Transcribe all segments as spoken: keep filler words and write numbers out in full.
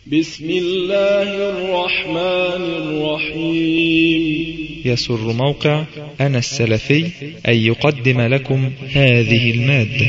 بسم الله الرحمن الرحيم. يسر موقع أنا السلفي أن يقدم لكم هذه المادة.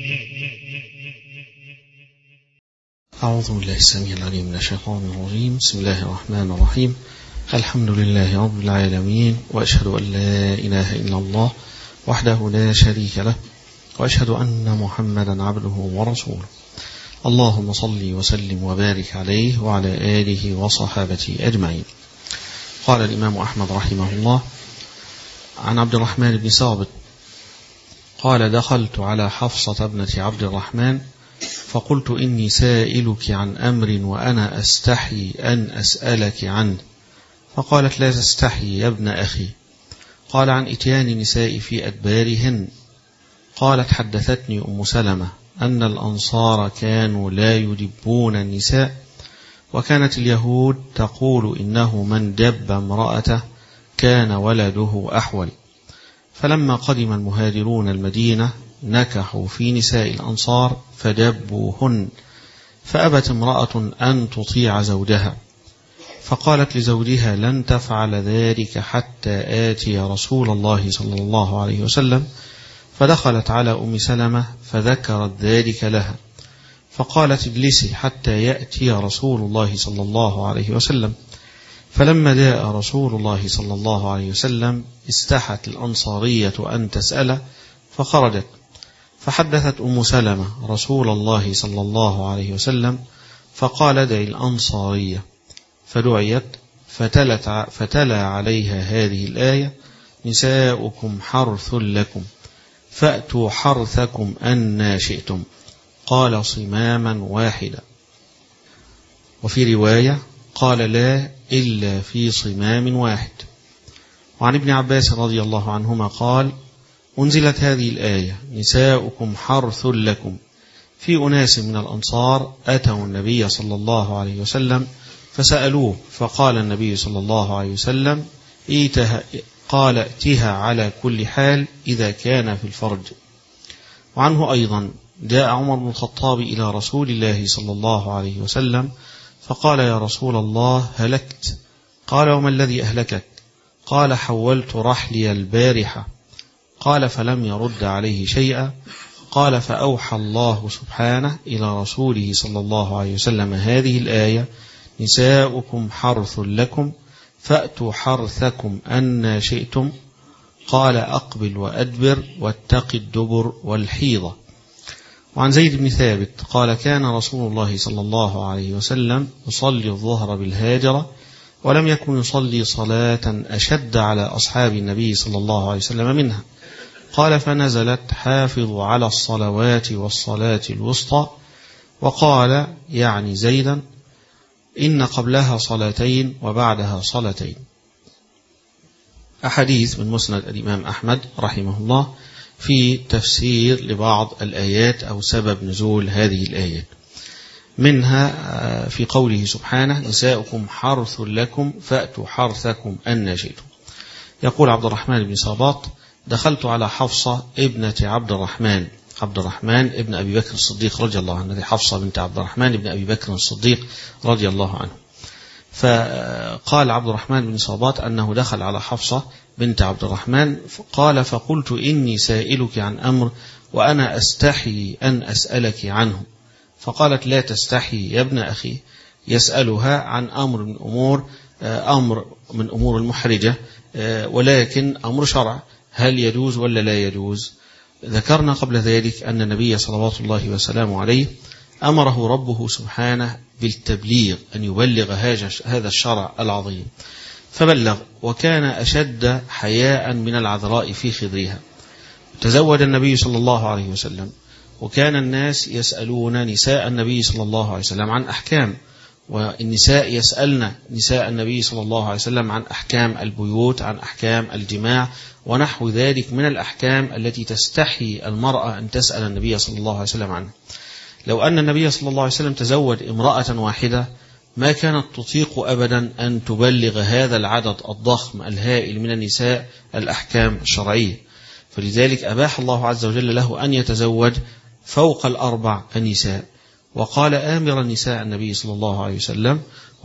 أعوذ بالله السميع العليم من الشيطان الرجيم. بسم الله الرحمن الرحيم. الحمد لله رب العالمين، وأشهد أن لا إله إلا الله وحده لا شريك له، وأشهد أن محمدا عبده ورسوله. اللهم صل وسلم وبارك عليه وعلى آله وصحابته أجمعين. قال الإمام أحمد رحمه الله عن عبد الرحمن بن ثابت قال: دخلت على حفصة ابنة عبد الرحمن فقلت: إني سائلك عن أمر وأنا أستحي أن أسألك عنه. فقالت: لا تستحي يا ابن أخي. قال: عن إتيان النساء في أدبارهن. قالت: حدثتني أم سلمة أن الأنصار كانوا لا يدبون النساء، وكانت اليهود تقول إنه من دب امرأته كان ولده أحول. فلما قدم المهاجرون المدينة نكحوا في نساء الأنصار فدبوهن، فأبت امرأة أن تطيع زوجها، فقالت لزوجها: لن تفعل ذلك حتى آتي رسول الله صلى الله عليه وسلم. فدخلت على أم سلمة فذكرت ذلك لها، فقالت: اجلسي حتى يأتي رسول الله صلى الله عليه وسلم. فلما جاء رسول الله صلى الله عليه وسلم استحت الأنصارية أن تسأله فخرجت، فحدثت أم سلمة رسول الله صلى الله عليه وسلم، فقال: ادعي الأنصارية. فدعيت فتلت فتلا عليها هذه الآية: نساؤكم حرث لكم فأتوا حرثكم أن شئتم. قال: صماما واحدا. وفي رواية قال: لا إلا في صمام واحد. وعن ابن عباس رضي الله عنهما قال: أنزلت هذه الآية: نساؤكم حرث لكم، في أناس من الأنصار أتوا النبي صلى الله عليه وسلم فسألوه، فقال النبي صلى الله عليه وسلم: إيتها قال ائتها على كل حال إذا كان في الفرج. وعنه أيضا: جاء عمر بن الخطاب إلى رسول الله صلى الله عليه وسلم فقال: يا رسول الله هلكت. قال: وما الذي أهلكك؟ قال: حولت رحلي البارحة. قال: فلم يرد عليه شيئا. قال: فأوحى الله سبحانه إلى رسوله صلى الله عليه وسلم هذه الآية: نساؤكم حرث لكم فأتوا حرثكم أن شئتم. قال: أقبل وأدبر واتق الدبر والحيضة. وعن زيد بن ثابت قال: كان رسول الله صلى الله عليه وسلم يصلي الظهر بالهاجرة، ولم يكن يصلي صلاة أشد على أصحاب النبي صلى الله عليه وسلم منها. قال: فنزلت: حافظوا على الصلوات والصلاة الوسطى. وقال يعني زيدا: إن قبلها صلاتين وبعدها صلاتين. أحاديث من مسند الإمام أحمد رحمه الله في تفسير لبعض الآيات أو سبب نزول هذه الآيات. منها في قوله سبحانه: نساؤكم حرث لكم فأتوا حرثكم أن شئتم. يقول عبد الرحمن بن ثابت: دخلت على حفصة ابنة عبد الرحمن عبد الرحمن ابن أبي بكر الصديق رضي الله عنه. حفصة بنت عبد الرحمن ابن أبي بكر الصديق رضي الله عنه. فقال عبد الرحمن بن ثابت أنه دخل على حفصة بنت عبد الرحمن قال: فقلت: إني سائلك عن أمر وأنا أستحي أن أسألك عنه. فقالت: لا تستحي يا ابن أخي. يسألها عن أمر من أمور أمر من أمور المحرجة، ولكن أمر شرع، هل يجوز ولا لا يجوز؟ ذكرنا قبل ذلك أن النبي صلوات الله وسلامه عليه أمره ربه سبحانه بالتبليغ، أن يبلغ هذا الشرع العظيم، فبلغ، وكان أشد حياء من العذراء في خدرها. تزوج النبي صلى الله عليه وسلم، وكان الناس يسألون نساء النبي صلى الله عليه وسلم عن أحكام، والنساء يسألن نساء النبي صلى الله عليه وسلم عن أحكام البيوت، عن أحكام الجماع ونحو ذلك من الأحكام التي تستحي المرأة أن تسأل النبي صلى الله عليه وسلم عنها. لو أن النبي صلى الله عليه وسلم تزوج امرأة واحدة ما كانت تطيق أبدا أن تبلغ هذا العدد الضخم الهائل من النساء الأحكام الشرعية، فلذلك أباح الله عز وجل له أن يتزوج فوق الأربع النساء. وقال آمرا نساء النبي صلى الله عليه وسلم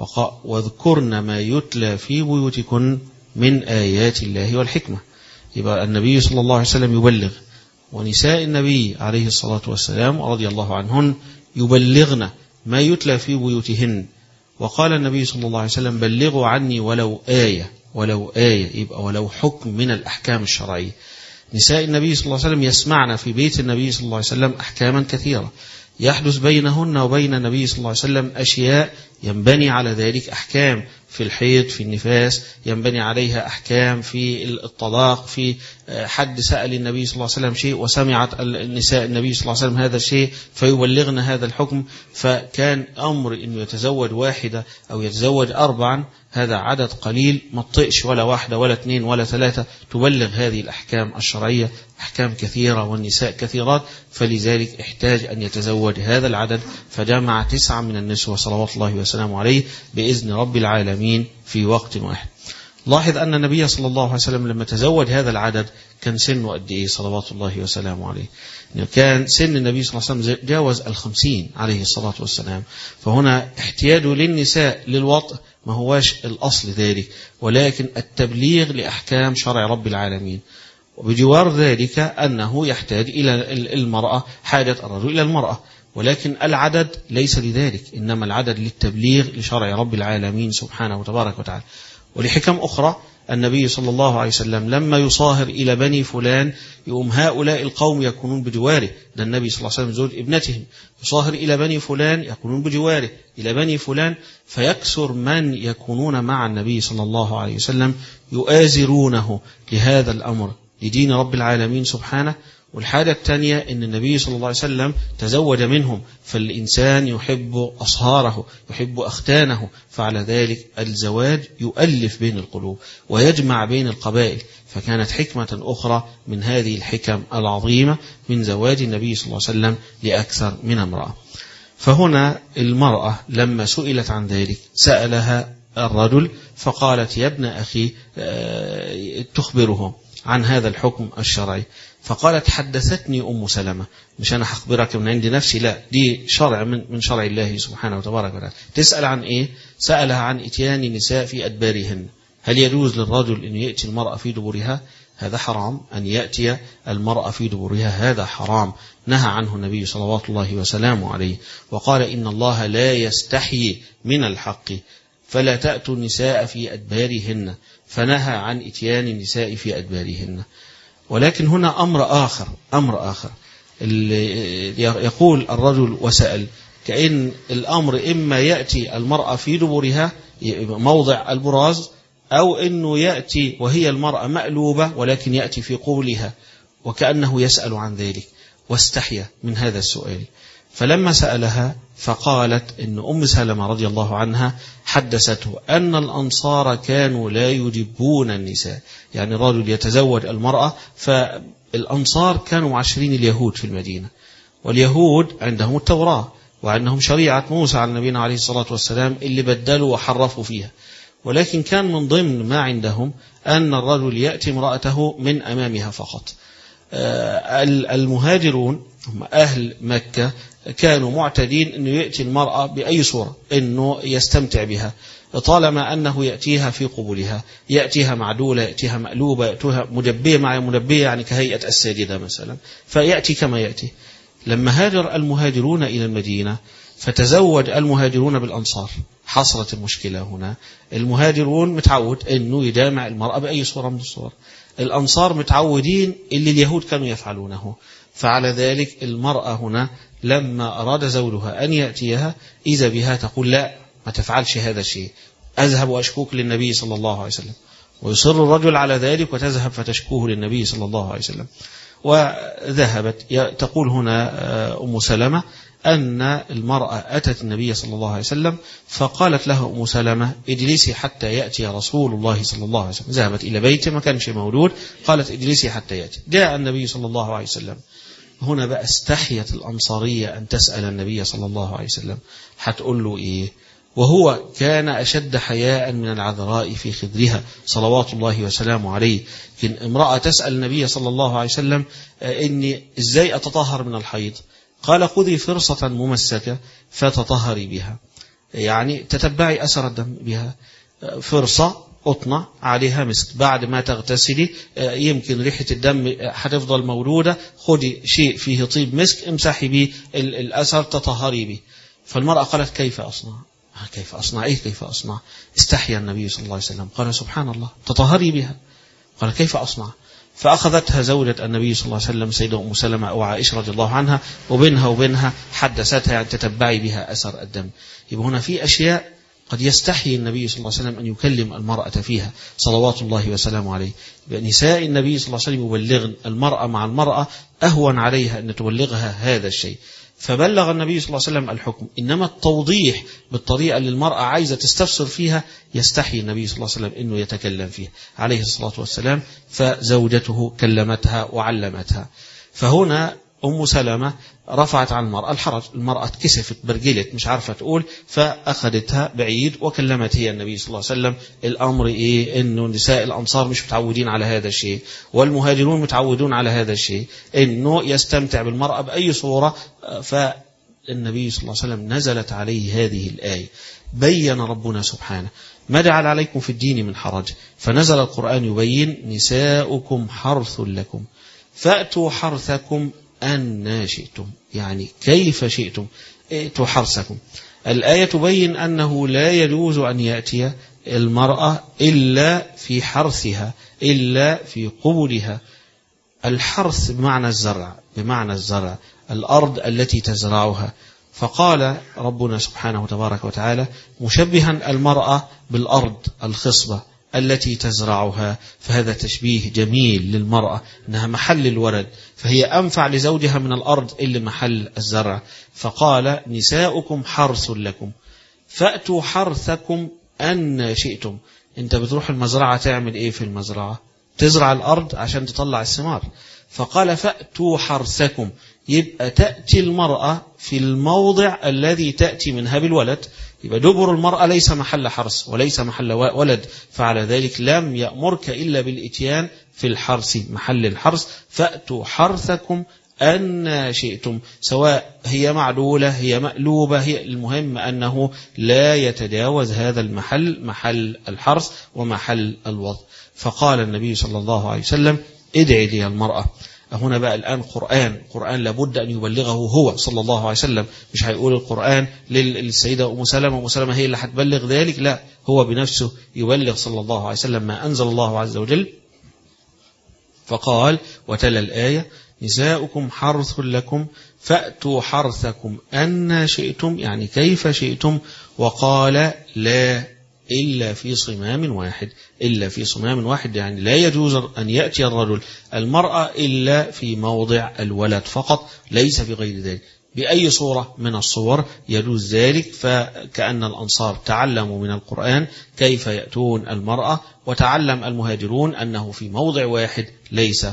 واذكرن ما يتلى في بيوتكن من آيات الله والحكمة. يبقى النبي صلى الله عليه وسلم يبلغ، ونساء النبي عليه الصلاة والسلام رضي الله عنهن يبلغن ما يتلى في بيوتهن. وقال النبي صلى الله عليه وسلم بلغوا عني ولو آية، ولو آية يبقى ولو حكم من الأحكام الشرعية. نساء النبي صلى الله عليه وسلم يسمعن في بيت النبي صلى الله عليه وسلم أحكاما كثيرة يحدث بينهن وبين النبي صلى الله عليه وسلم أشياء ينبني على ذلك أحكام في الحيض، في النفاس، ينبني عليها أحكام في الطلاق، في حد سأل النبي صلى الله عليه وسلم شيء وسمعت النساء النبي صلى الله عليه وسلم هذا الشيء فيبلغن هذا الحكم. فكان أمر إنه يتزوج واحدة أو يتزوج أربعا هذا عدد قليل، ما تطئش ولا واحدة ولا اثنين ولا ثلاثة تبلغ هذه الأحكام الشرعية، أحكام كثيرة والنساء كثيرات، فلذلك احتاج أن يتزوج هذا العدد، فجمع تسعة من النسوة صلوات الله وسلامه عليه بإذن رب العالمين في وقت واحد. لاحظ أن النبي صلى الله عليه وسلم لما تزوج هذا العدد كان سنه قد إيه صلوات الله وسلامه عليه؟ كان سن النبي صلى الله عليه وسلم جاوز الخمسين عليه الصلاة والسلام. فهنا احتياجه للنساء للوطء ما هواش الأصل ذلك، ولكن التبليغ لأحكام شرع رب العالمين. وبجوار ذلك أنه يحتاج إلى المرأة، حاجة الرجل إلى المرأة، ولكن العدد ليس لذلك، إنما العدد للتبليغ لشرع رب العالمين سبحانه وتبارك وتعالى. ولحكم أخرى النبي صلى الله عليه وسلم لما يصاهر إلى بني فلان يقوم هؤلاء القوم يكونون بجواره، ده النبي صلى الله عليه وسلم زوج ابنتهم، يصاهر إلى بني فلان يكونون بجواره، إلى بني فلان، فيكثر من يكونون مع النبي صلى الله عليه وسلم يؤازرونه لهذا الأمر لدين رب العالمين سبحانه. والحاجة الثانية أن النبي صلى الله عليه وسلم تزوج منهم، فالإنسان يحب أصهاره، يحب أختانه، فعلى ذلك الزواج يؤلف بين القلوب ويجمع بين القبائل. فكانت حكمة أخرى من هذه الحكم العظيمة من زواج النبي صلى الله عليه وسلم لأكثر من امرأة. فهنا المرأة لما سئلت عن ذلك سألها الرجل فقالت يا ابن أخي تخبره عن هذا الحكم الشرعي، فقالت حدثتني أم سلمة، مش أنا هخبرك من عند نفسي، لا دي شرع من من شرع الله سبحانه وتبارك وتعالى. تسأل عن إيه؟ سألها عن إتيان النساء في أدبارهن، هل يجوز للرجل أن يأتي المرأة في دبرها؟ هذا حرام، أن يأتي المرأة في دبرها هذا حرام، نهى عنه النبي صلوات الله وسلامه عليه، وقال إن الله لا يستحيي من الحق فلا تأتوا النساء في أدبارهن، فنهى عن إتيان النساء في أدبارهن. ولكن هنا أمر آخر، أمر آخر يقول الرجل وسأل، كأن الأمر إما يأتي المرأة في دبرها موضع البراز، أو أنه يأتي وهي المرأة مألوبة ولكن يأتي في قبلها، وكأنه يسأل عن ذلك واستحيا من هذا السؤال. فلما سألها فقالت إن أم سلمة رضي الله عنها حدثته أن الأنصار كانوا لا يجبون النساء، يعني الرجل يتزوج المرأة، فالأنصار كانوا معاشرين اليهود في المدينة، واليهود عندهم التوراة وعندهم شريعة موسى على نبينا عليه الصلاة والسلام اللي بدلوا وحرفوا فيها، ولكن كان من ضمن ما عندهم أن الرجل يأتي امرأته من أمامها فقط. المهاجرون هم أهل مكة كانوا معتدين أنه يأتي المرأة بأي صورة أنه يستمتع بها، طالما أنه يأتيها في قبولها، يأتيها معدولة، يأتيها مألوبة، يأتيها مجبية مع مجبية، يعني كهيئة الساجدة مثلا، فيأتي كما يأتي. لما هاجر المهاجرون إلى المدينة فتزوج المهاجرون بالأنصار، حصلت المشكلة هنا. المهاجرون متعود أنه يجامع المرأة بأي صورة من الصور، الأنصار متعودين اللي اليهود كانوا يفعلونه، فعلى ذلك المرأة هنا لما أراد زوجها أن يأتيها إذا بها تقول لا ما تفعلش هذا الشيء، أذهب وأشكوك للنبي صلى الله عليه وسلم، ويصر الرجل على ذلك وتذهب فتشكوه للنبي صلى الله عليه وسلم. وذهبت تقول هنا أم سلمة أن المرأة أتت النبي صلى الله عليه وسلم فقالت له أم سلمة اجلسي حتى يأتي رسول الله صلى الله عليه وسلم. ذهبت إلى بيته ما كانش موجود، قالت اجلسي حتى يأتي. جاء النبي صلى الله عليه وسلم. هنا بقى استحيت الأنصارية أن تسأل النبي صلى الله عليه وسلم، هتقول له إيه؟ وهو كان أشد حياء من العذراء في خدرها صلوات الله وسلامه عليه. كان امرأة تسأل النبي صلى الله عليه وسلم إني إزاي أتطهر من الحيض؟ قال خذي فرصة ممسكة فتطهري بها، يعني تتبعي أثر الدم بها. فرصة قطنة عليها مسك، بعد ما تغتسلي يمكن ريحة الدم هتفضل مولودة، خذي شيء فيه طيب مسك امسحي به الأثر تطهري به. فالمرأة قالت كيف أصنع؟ كيف أصنع إيه كيف أصنع؟ استحيا النبي صلى الله عليه وسلم، قال سبحان الله تطهري بها. قال كيف أصنع؟ فأخذتها زوجة النبي صلى الله عليه وسلم سيدة أم سلمة أو عائشة رضي الله عنها، وبينها وبينها حدثتها يعني تتبعي بها أثر الدم. يبقى هنا في أشياء قد يستحي النبي صلى الله عليه وسلم أن يكلم المرأة فيها صلوات الله وسلامه عليه. نساء النبي صلى الله عليه وسلم يبلغن المرأة مع المرأة أهون عليها أن تبلغها هذا الشيء، فبلغ النبي صلى الله عليه وسلم الحكم. إنما التوضيح بالطريقة اللي المرأة عايزة تستفسر فيها يستحي النبي صلى الله عليه وسلم أنه يتكلم فيها عليه الصلاة والسلام، فزوجته كلمتها وعلمتها. فهنا أم سلمة رفعت عن المرأة الحرج، المرأة اتكسفت برجلت مش عارفة تقول، فأخذتها بعيد وكلمت هي النبي صلى الله عليه وسلم. الأمر إيه؟ إنه نساء الأنصار مش متعودين على هذا الشيء، والمهاجرون متعودون على هذا الشيء، إنه يستمتع بالمرأة بأي صورة. فالنبي صلى الله عليه وسلم نزلت عليه هذه الآية، بين ربنا سبحانه ما جعل عليكم في الدين من حرج، فنزل القرآن يبين نساؤكم حرث لكم فأتوا حرثكم أن شئتم، يعني كيف شئتم ائتوا حرثكم. الآية تبين أنه لا يجوز أن يأتي المرأة إلا في حرثها، إلا في قبلها. الحرث بمعنى الزرع، بمعنى الزرع الأرض التي تزرعها. فقال ربنا سبحانه وتبارك وتعالى مشبها المرأة بالأرض الخصبة التي تزرعها، فهذا تشبيه جميل للمرأة أنها محل الولد، فهي أنفع لزوجها من الأرض اللي محل الزرع. فقال نساؤكم حرث لكم فأتوا حرثكم أن شئتم. أنت بتروح المزرعة تعمل إيه في المزرعة؟ تزرع الأرض عشان تطلع الثمار. فقال فأتوا حرثكم، يبقى تأتي المرأة في الموضع الذي تأتي منها بالولد. يبقى دبر المرأة ليس محل حرث وليس محل ولد، فعلى ذلك لم يأمرك إلا بالإتيان في الحرث محل الحرث. فأتوا حرثكم أن شئتم، سواء هي معلولة هي مقلوبة، هي المهم أنه لا يتجاوز هذا المحل محل الحرث ومحل الوضع. فقال النبي صلى الله عليه وسلم ادعي لي المرأة. هنا بقى الآن قرآن قرآن لابد أن يبلغه هو صلى الله عليه وسلم، مش هيقول القرآن للسيدة أم سلمة وأم سلمة هي اللي هتبلغ ذلك، لا، هو بنفسه يبلغ صلى الله عليه وسلم ما أنزل الله عز وجل. فقال وتلا الآية نساؤكم حرث لكم فأتوا حرثكم أن شئتم، يعني كيف شئتم. وقال لا إلا في صمام واحد، إلا في صمام واحد يعني لا يجوز أن يأتي الرجل المرأة إلا في موضع الولد فقط، ليس في غير ذلك. بأي صورة من الصور يجوز ذلك. فكأن الأنصار تعلموا من القرآن كيف يأتون المرأة، وتعلم المهاجرون أنه في موضع واحد ليس.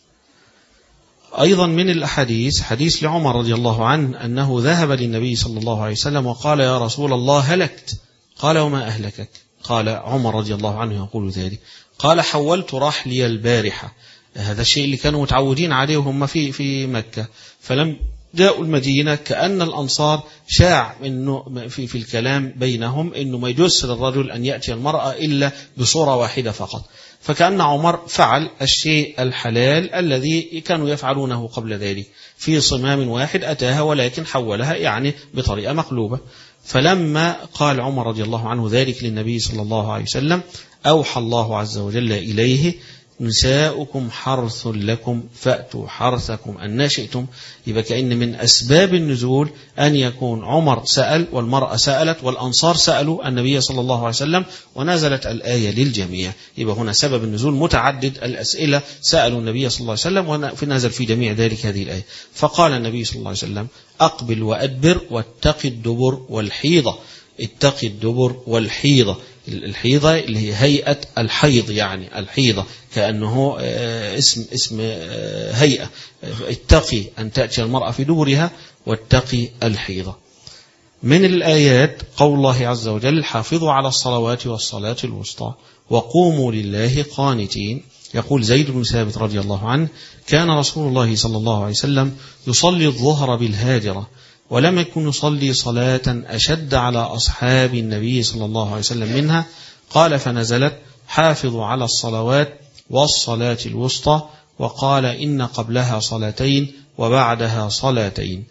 أيضا من الأحاديث حديث لعمر رضي الله عنه أنه ذهب للنبي صلى الله عليه وسلم وقال يا رسول الله هلكت. قال وما أهلكك؟ قال عمر رضي الله عنه يقول ذلك، قال حولت رحلي البارحة. هذا الشيء اللي كانوا متعودين عليه وهم في في مكة، فلم جاءوا المدينة كأن الأنصار شاع إنه في في الكلام بينهم إنه ما يجوز للرجل أن يأتي المرأة إلا بصورة واحدة فقط. فكأن عمر فعل الشيء الحلال الذي كانوا يفعلونه قبل ذلك، في صمام واحد أتاها ولكن حولها يعني بطريقة مقلوبة. فلما قال عمر رضي الله عنه ذلك للنبي صلى الله عليه وسلم أوحى الله عز وجل إليه نساؤكم حرث لكم فأتوا حرثكم أن شئتم. يبقى كأن من أسباب النزول أن يكون عمر سأل والمرأة سألت والأنصار سألوا النبي صلى الله عليه وسلم ونزلت الآية للجميع. يبقى هنا سبب النزول متعدد الأسئلة، سألوا النبي صلى الله عليه وسلم ونزل في جميع ذلك هذه الآية. فقال النبي صلى الله عليه وسلم أقبل وأدبر واتق الدبر والحيضة. اتق الدبر والحيضة، الحيضة اللي هي هيئة الحيض، يعني الحيضة كأنه اسم اسم هيئة. اتقي أن تأتي المرأة في دبرها واتقي الحيضة. من الآيات قول الله عز وجل حافظوا على الصلوات والصلاة الوسطى وقوموا لله قانتين. يقول زيد بن ثابت رضي الله عنه: كان رسول الله صلى الله عليه وسلم يصلي الظهر بالهاجرة، ولم يكن يصلي صلاة أشد على أصحاب النبي صلى الله عليه وسلم منها. قال: فنزلت: حافظوا على الصلوات والصلاة الوسطى، وقال: إن قبلها صلاتين وبعدها صلاتين.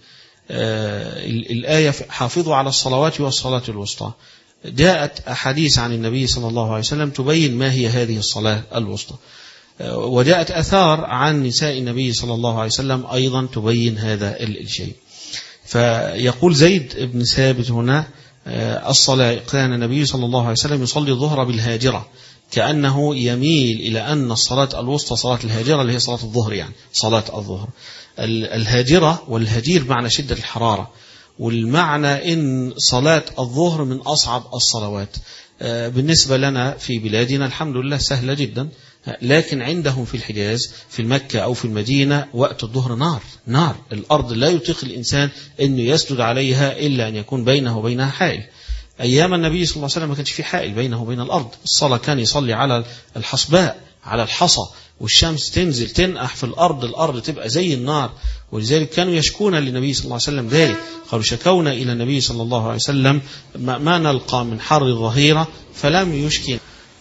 آه الآية حافظوا على الصلوات والصلاة الوسطى، جاءت أحاديث عن النبي صلى الله عليه وسلم تبين ما هي هذه الصلاة الوسطى، آه وجاءت أثار عن نساء النبي صلى الله عليه وسلم أيضا تبين هذا الشيء. فيقول زيد بن ثابت هنا: آه الصلاة كان النبي صلى الله عليه وسلم يصلي الظهر بالهاجرة، كأنه يميل إلى أن الصلاة الوسطى صلاة الهاجرة اللي هي صلاة الظهر، يعني صلاة الظهر. الهاجرة والهجير معنى شدة الحرارة، والمعنى إن صلاة الظهر من أصعب الصلوات. بالنسبة لنا في بلادنا الحمد لله سهلة جدا، لكن عندهم في الحجاز في مكة أو في المدينة وقت الظهر نار نار، الأرض لا يطيق الإنسان أنه يسجد عليها إلا أن يكون بينه وبينها حائل. أيام النبي صلى الله عليه وسلم ما كانش في حائل بينه وبين الأرض، الصلاة كان يصلي على الحصباء، على الحصى، والشمس تنزل تنقح في الأرض، الأرض تبقى زي النار. ولذلك كانوا يشكون للنبي صلى الله عليه وسلم ذلك، قالوا: شكونا إلى النبي صلى الله عليه وسلم ما نلقى من حر الظهيرة فلم يشكي.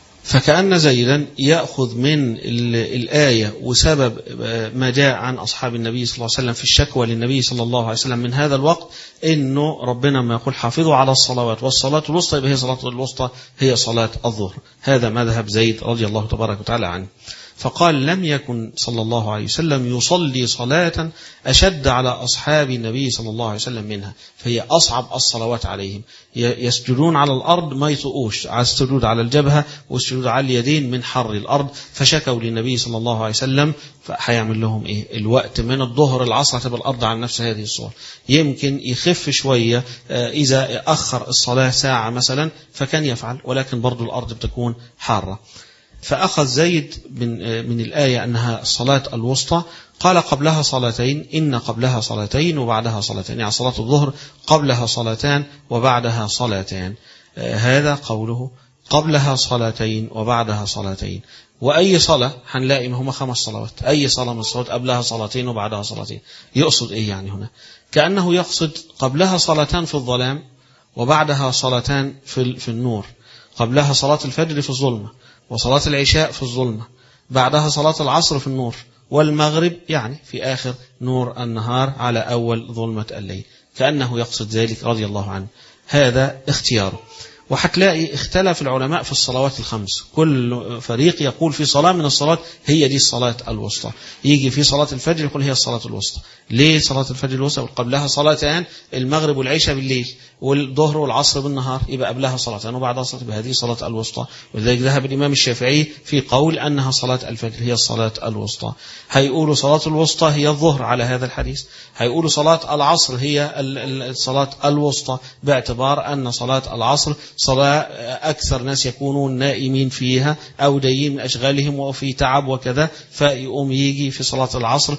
فكأن زيدا يأخذ من الآية وسبب ما جاء عن أصحاب النبي صلى الله عليه وسلم في الشكوى للنبي صلى الله عليه وسلم من هذا الوقت، إنه ربنا ما يقول حافظوا على الصلوات والصلاة الوسطى، يبقى هي صلاة الوسطى هي صلاة الظهر. هذا مذهب زيد رضي الله تبارك وتعالى عنه. فقال: لم يكن صلى الله عليه وسلم يصلي صلاة أشد على أصحاب النبي صلى الله عليه وسلم منها، فهي أصعب الصلوات عليهم، يسجدون على الأرض ما يطؤوش، على السجود على الجبهة والسجود على اليدين من حر الأرض. فشكوا للنبي صلى الله عليه وسلم، فهيعمل لهم إيه؟ الوقت من الظهر العصر تبقى الأرض على نفس هذه الصورة، يمكن يخف شوية إذا أخر الصلاة ساعة مثلا فكان يفعل، ولكن برضو الأرض بتكون حارة. فأخذ زيد من, من الآية أنها الصلاة الوسطى، قال: قبلها صلاتين، إن قبلها صلاتين وبعدها صلاتين، يعني صلاة الظهر قبلها صلاتان وبعدها صلاتان. آه هذا قوله قبلها صلاتين وبعدها صلاتين. وأي صلاة هنلاقي ما هما خمس صلوات، أي صلاة من الصلوات قبلها صلاتين وبعدها صلاتين. يقصد إيه يعني هنا؟ كأنه يقصد قبلها صلاتان في الظلام وبعدها صلاتان في, في النور. قبلها صلاة الفجر في الظلمة، وصلاة العشاء في الظلمة، بعدها صلاة العصر في النور، والمغرب يعني في آخر نور النهار على أول ظلمة الليل. كأنه يقصد ذلك رضي الله عنه. هذا اختياره. وحتلاقي اختلف العلماء في الصلوات الخمس، كل فريق يقول في صلاة من الصلاة هي دي الصلاة الوسطى. يجي في صلاة الفجر يقول هي الصلاة الوسطى. ليه صلاة الفجر الوسطى؟ قبلها صلاتان، المغرب والعشاء بالليل، والظهر والعصر بالنهار، يبقى قبلها صلاتان وبعدها صلاة، يبقى هذه صلاة الوسطى. ولذلك ذهب الإمام الشافعي في قول أنها صلاة الفجر هي الصلاة الوسطى. هيقولوا صلاة الوسطى هي الظهر على هذا الحديث، هيقولوا صلاة العصر هي الصلاة الوسطى باعتبار أن صلاة العصر صلاة أكثر ناس يكونون نائمين فيها أو دايين من أشغالهم وفي تعب وكذا، فيقوم يجي في صلاة العصر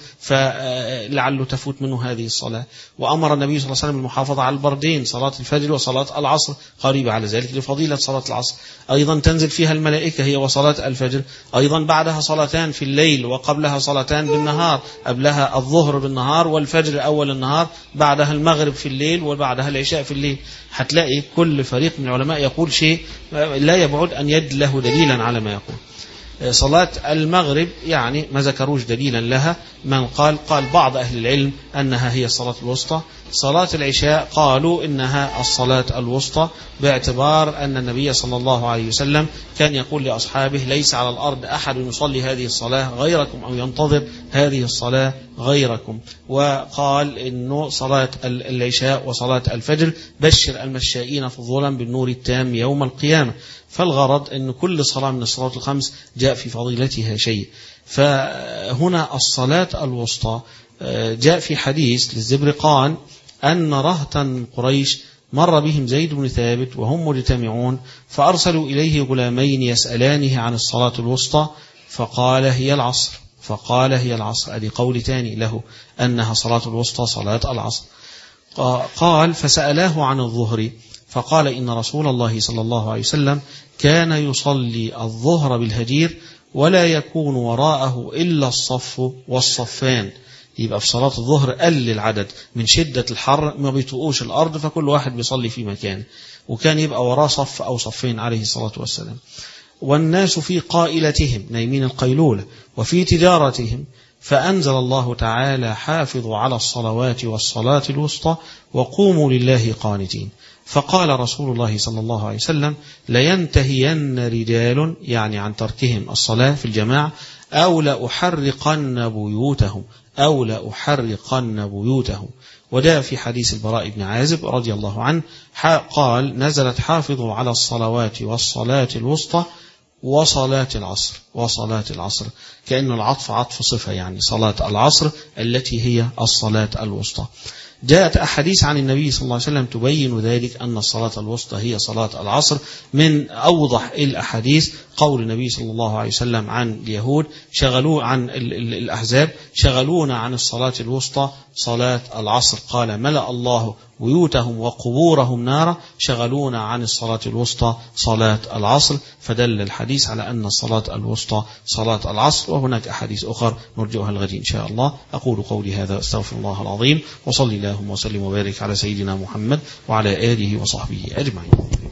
فلعله تفوت منه هذه الصلاة. وأمر النبي صلى الله عليه وسلم المحافظة على البردين، صلاة الفجر وصلاة العصر، قريبة على ذلك لفضيلة صلاة العصر. أيضا تنزل فيها الملائكة هي وصلاة الفجر. أيضا بعدها صلاتان في الليل وقبلها صلاتان بالنهار، قبلها الظهر بالنهار والفجر أول النهار، بعدها المغرب في الليل وبعدها العشاء في الليل. هتلاقي كل فريق من العلماء يقول شيء لا يبعد أن يد له دليلا على ما يقول. صلاة المغرب يعني ما ذكروش دليلا لها، من قال قال بعض أهل العلم أنها هي الصلاة الوسطى. صلاة العشاء قالوا إنها الصلاة الوسطى باعتبار أن النبي صلى الله عليه وسلم كان يقول لأصحابه: ليس على الأرض أحد يصلي هذه الصلاة غيركم أو ينتظر هذه الصلاة غيركم. وقال إنه صلاة العشاء وصلاة الفجر بشر المشائين في الظلم بالنور التام يوم القيامة. فالغرض أن كل صلاة من الصلوات الخمس جاء في فضيلتها شيء. فهنا الصلاة الوسطى جاء في حديث للزبرقان أن رهطا من قريش مر بهم زيد بن ثابت وهم مجتمعون، فأرسلوا إليه غلامين يسألانه عن الصلاة الوسطى، فقال هي العصر فقال هي العصر أدي قول تاني له أنها صلاة الوسطى صلاة العصر. قال فسألاه عن الظهر، فقال إن رسول الله صلى الله عليه وسلم كان يصلي الظهر بالهجير ولا يكون وراءه إلا الصف والصفان. يبقى في صلاة الظهر قل العدد من شدة الحر، ما بيطقوش الأرض، فكل واحد بيصلي في مكانه، وكان يبقى وراه صف أو صفين عليه الصلاة والسلام. والناس في قائلتهم، نايمين القيلولة، وفي تجارتهم، فأنزل الله تعالى حافظوا على الصلوات والصلاة الوسطى وقوموا لله قانتين. فقال رسول الله صلى الله عليه وسلم: لينتهين رجال، يعني عن تركهم الصلاة في الجماعة، أو لأحرقن بيوتهم أو لأحرقن بيوتهم. وده في حديث البراء بن عازب رضي الله عنه قال: نزلت حافظوا على الصلوات والصلاة الوسطى وصلاة العصر وصلاة العصر، كأن العطف عطف صفة، يعني صلاة العصر التي هي الصلاة الوسطى. جاءت أحاديث عن النبي صلى الله عليه وسلم تبين ذلك، أن الصلاة الوسطى هي صلاة العصر. من أوضح الأحاديث قول النبي صلى الله عليه وسلم عن اليهود شغلوا عن الأحزاب شغلونا عن الصلاة الوسطى صلاة العصر، قال: ملأ الله بيوتهم وقبورهم نارا شغلونا عن الصلاة الوسطى صلاة العصر. فدل الحديث على أن الصلاة الوسطى صلاة العصر. وهناك أحاديث أخرى نرجعها الغد إن شاء الله. أقول قولي هذا، أستغفر الله العظيم، وصلي اللهم وسلم وبارك على سيدنا محمد وعلى آله وصحبه أجمعين.